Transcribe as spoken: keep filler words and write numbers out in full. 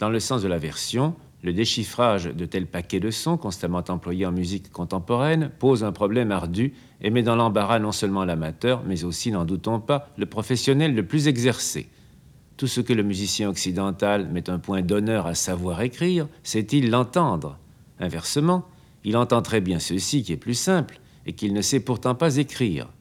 Dans le sens de la version, le déchiffrage de tels paquets de sons, constamment employés en musique contemporaine, pose un problème ardu et met dans l'embarras non seulement l'amateur, mais aussi, n'en doutons pas, le professionnel le plus exercé. Tout ce que le musicien occidental met un point d'honneur à savoir écrire, c'est-il l'entendre. Inversement, il entend très bien ceci qui est plus simple et qu'il ne sait pourtant pas écrire.